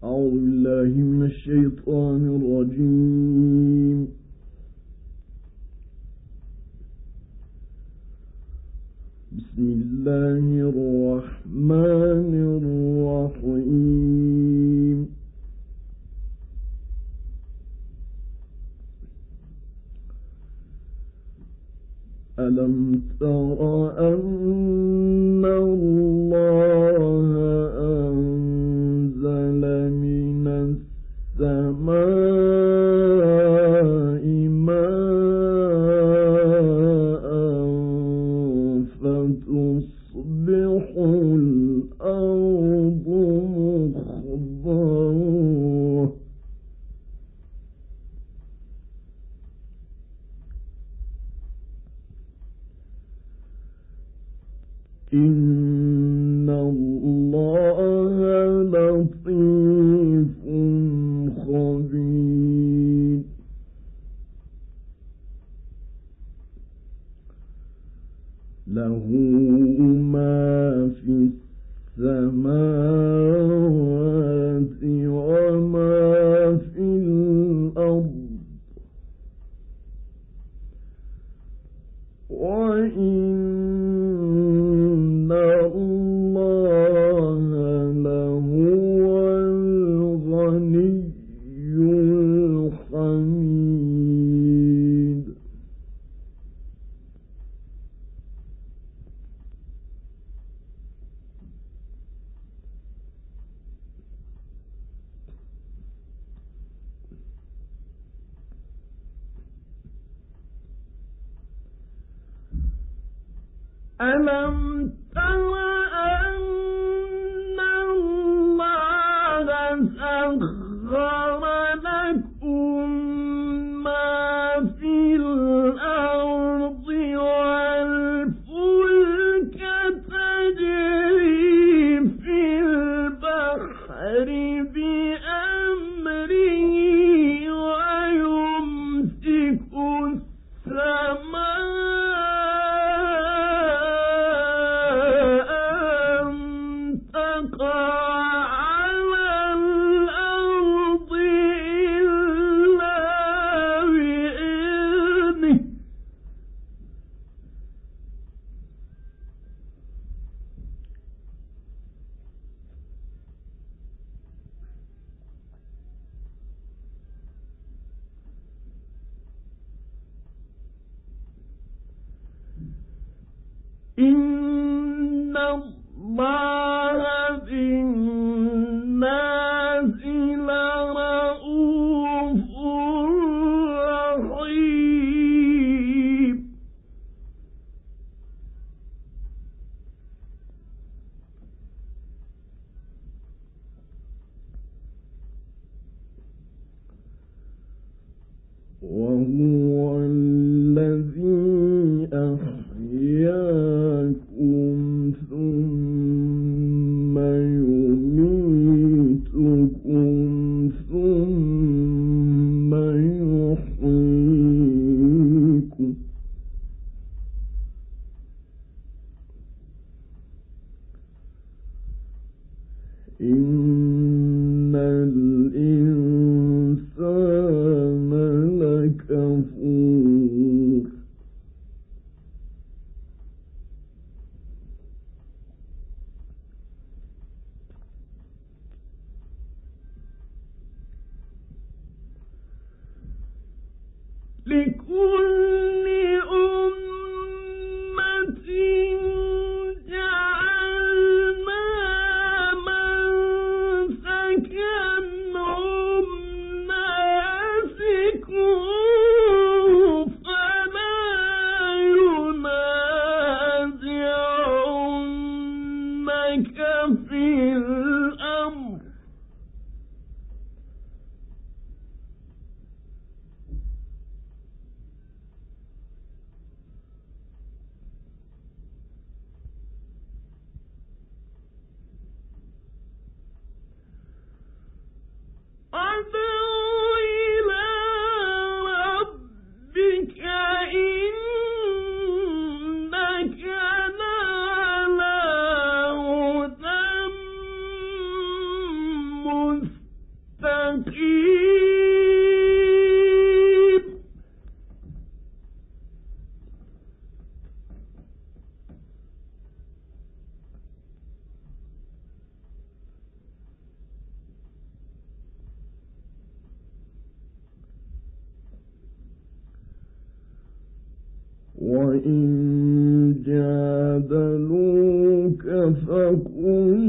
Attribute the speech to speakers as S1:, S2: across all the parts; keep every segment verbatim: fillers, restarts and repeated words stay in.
S1: أعوذ بالله من الشيطان الرجيم. بسم الله الرحمن الرحيم. ألم تر أن الله أنزل من السماء ماء فتصبح الأرض مخضرة إن الله لطيف خبير. له ما في السماوات وما في الأرض وإن ألم تر أن الله سخر لكم ما في الأرض والفلك تجري في البحر بأمره ويمسك السماء إن الله بالناس لرءوف رحيم. وهو الذي أحياكم ثم يميتكم ثم يحييكم إن الإنسان لكفور. لكل أمة جعلنا منسكا هم ناسكوه فلا ينازعنك في الأمر وإن جادلوك فقل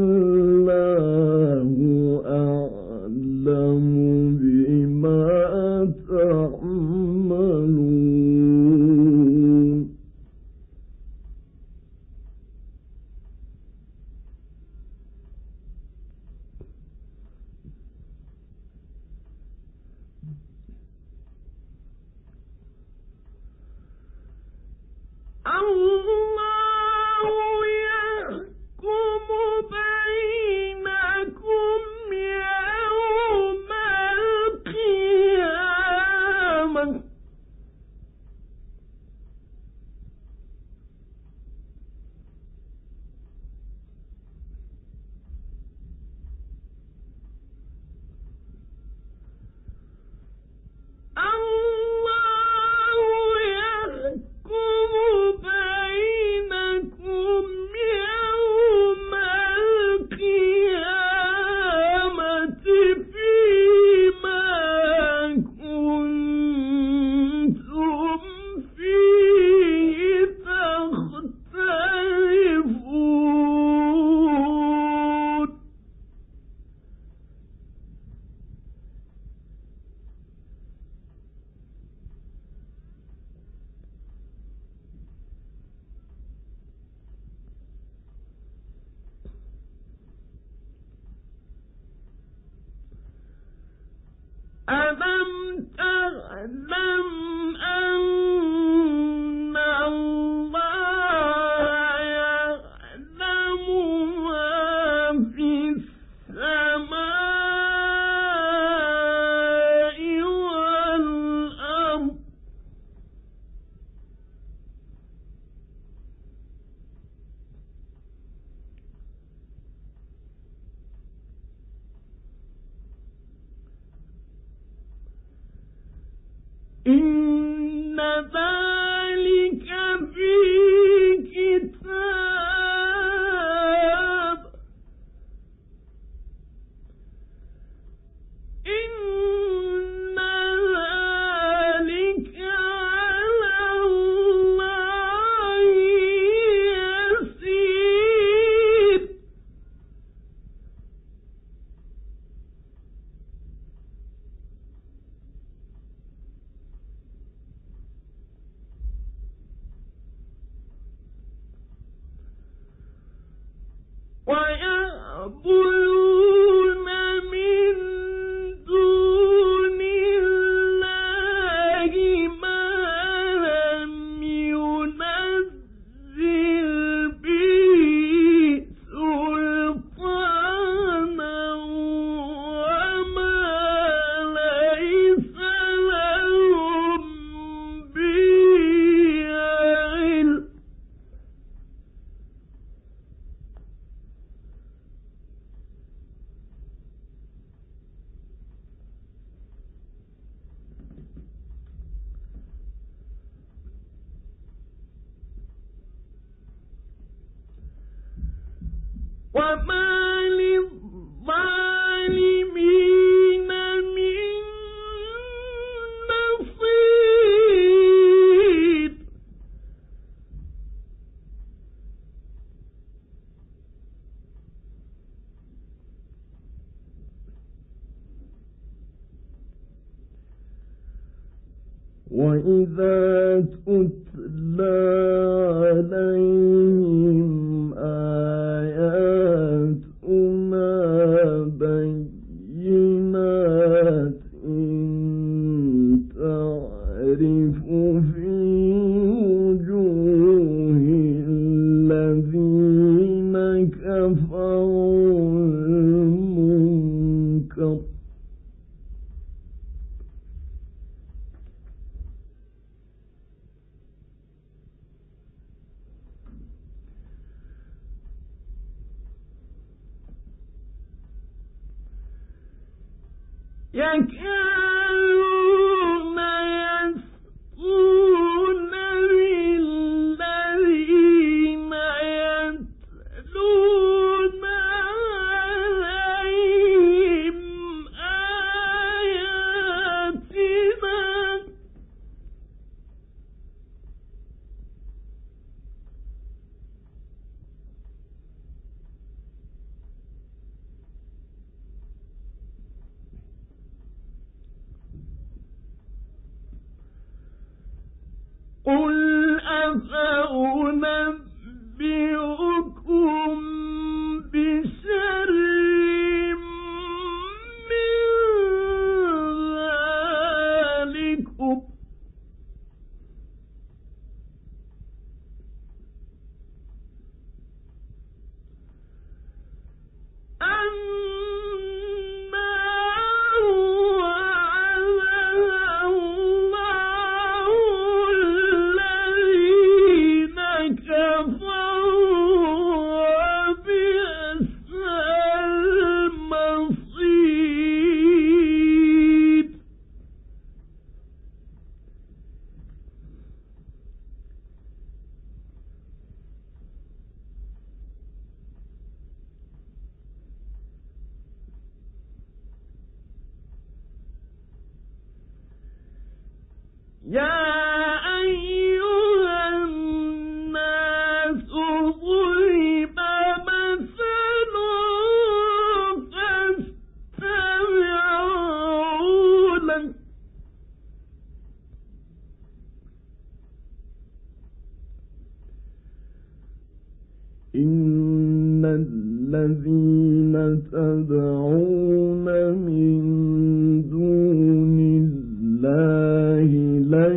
S1: الله أعلم بما تعملون الله يحكم بينكم يوم القيامة ألم تعلم أن الله يعلم ما في السماء والأرض إن ذلك في كتاب إن ذلك على الله يسير ويعبدون من دون الله ما لم ينزل به سلطانا وما ليس لهم به علم وما للظالمين من نصير وإذا تتلى عليهم آياتنا بينات تعرف في وجوه الذين كفروا المنكر يكادون يسطون بالذين يتلون عليهم آياتنا قل أفأنبئكم بشر من ذلكم النار وعدها الله الذين كفروا وبئس المصير يا أيها الناس ضرب مثل فاستمعوا له إن الذين تدعون من دون الله لن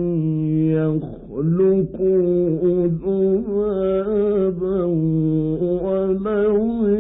S1: يخلقوا ذبابا ولو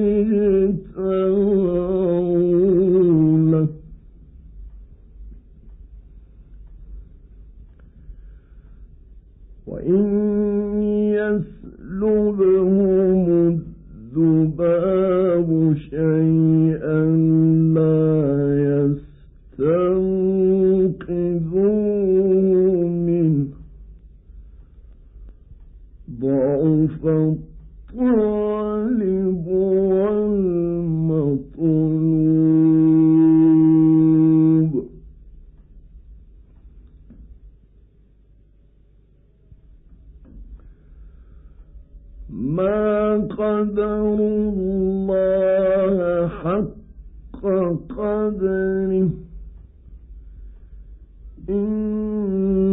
S1: اجتمعوا له وإن يسلبهم الذباب شيئا لا يستنقذوه منه ضعف الطالب والمطلوب ما قدروا الله حق قدره إن